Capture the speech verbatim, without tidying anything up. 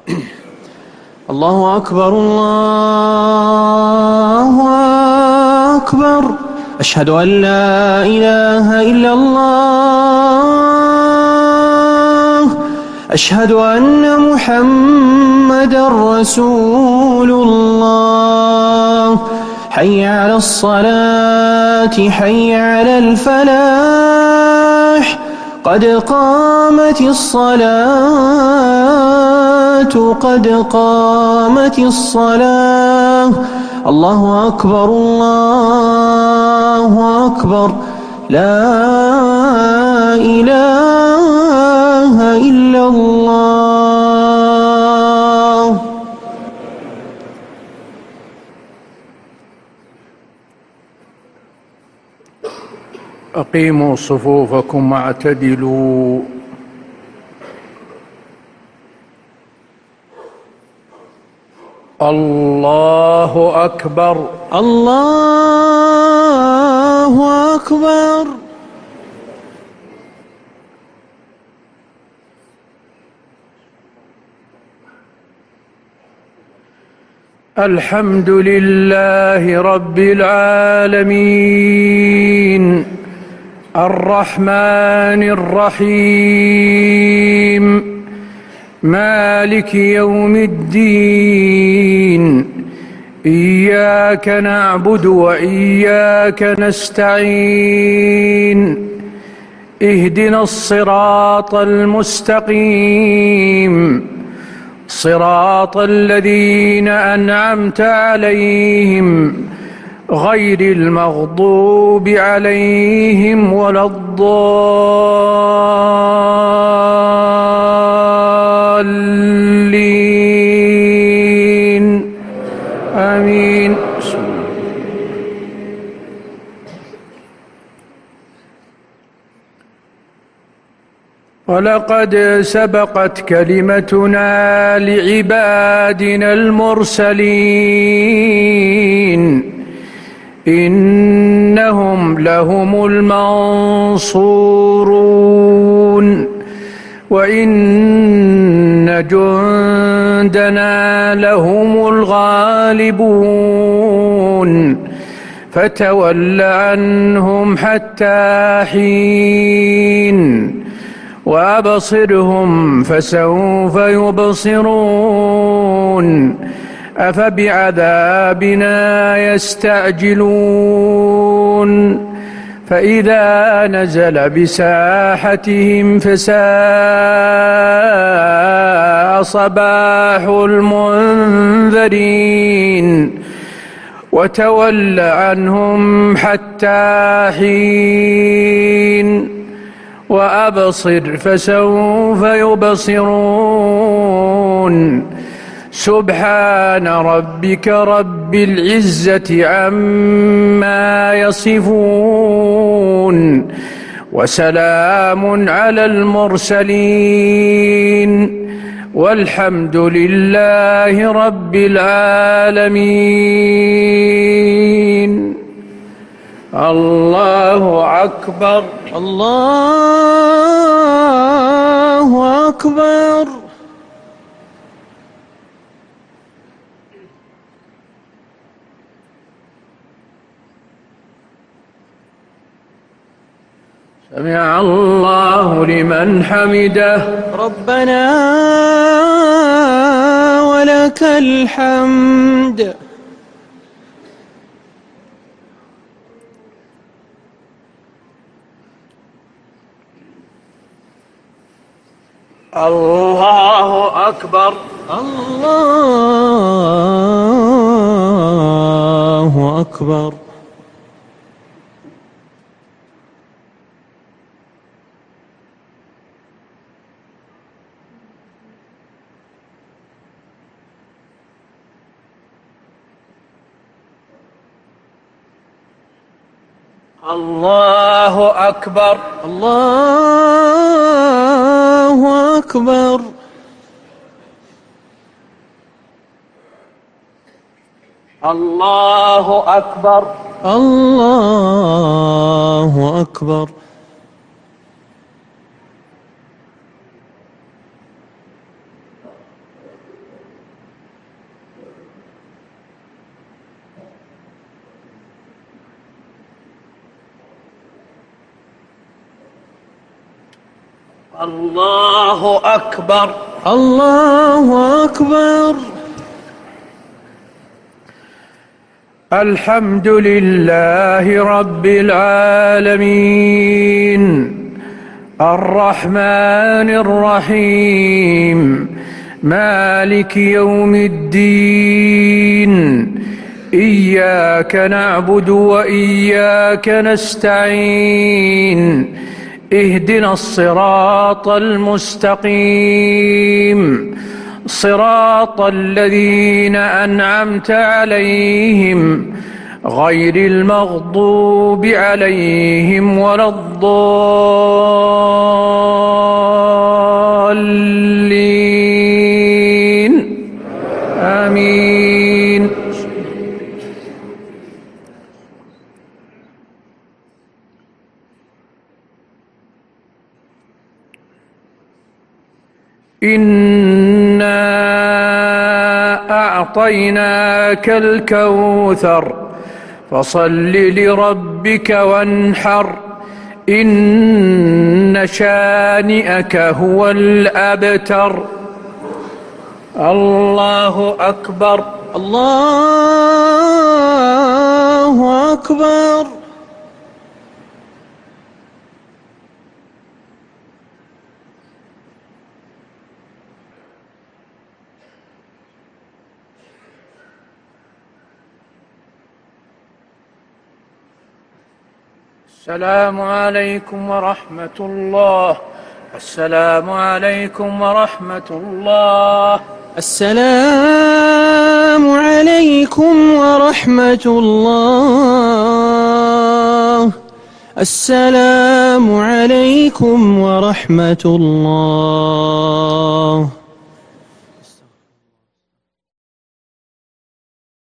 الله أكبر الله أكبر. أشهد أن لا إله إلا الله. أشهد أن محمدا رسول الله. حي على الصلاة حي على الفلاح. قد قامت الصلاة قد قامت الصلاة. الله أكبر الله أكبر. لا إله إلا الله. أقيموا صفوفكم واعتدلوا. الله أكبر الله أكبر. الحمد لله رب العالمين الرحمن الرحيم مالك يوم الدين. إياك نعبد وإياك نستعين. اهدنا الصراط المستقيم صراط الذين أنعمت عليهم غير المغضوب عليهم ولا الضالين. آمين. ولقد سبقت كلمتنا لعبادنا المرسلين إنهم لهم المنصورون وإن جندنا لهم الغالبون. فتول عنهم حتى حين وأبصرهم فسوف يبصرون. أفبعذابنا يستعجلون فإذا نزل بساحتهم فساء صباح المنذرين. وتول عنهم حتى حين وأبصر فسوف يبصرون. سبحان ربك رب العزة عما يصفون وسلام على المرسلين والحمد لله رب العالمين. الله أكبر الله أكبر. سمع الله لمن حمده. ربنا ولك الحمد. الله أكبر الله أكبر. الله أكبر الله أكبر. الله أكبر الله أكبر. الله أكبر. الله أكبر. الحمد لله رب العالمين الرحمن الرحيم مالك يوم الدين إياك نعبد وإياك نستعين اهدنا الصراط المستقيم صراط الذين أنعمت عليهم غير المغضوب عليهم ولا الضالين آمين. إنا أعطيناك الكوثر فصل لربك وانحر إن شانئك هو الأبتر. الله أكبر. الله أكبر. السلام عليكم ورحمة الله. السلام عليكم ورحمة الله. السلام عليكم ورحمة الله. السلام عليكم ورحمة الله.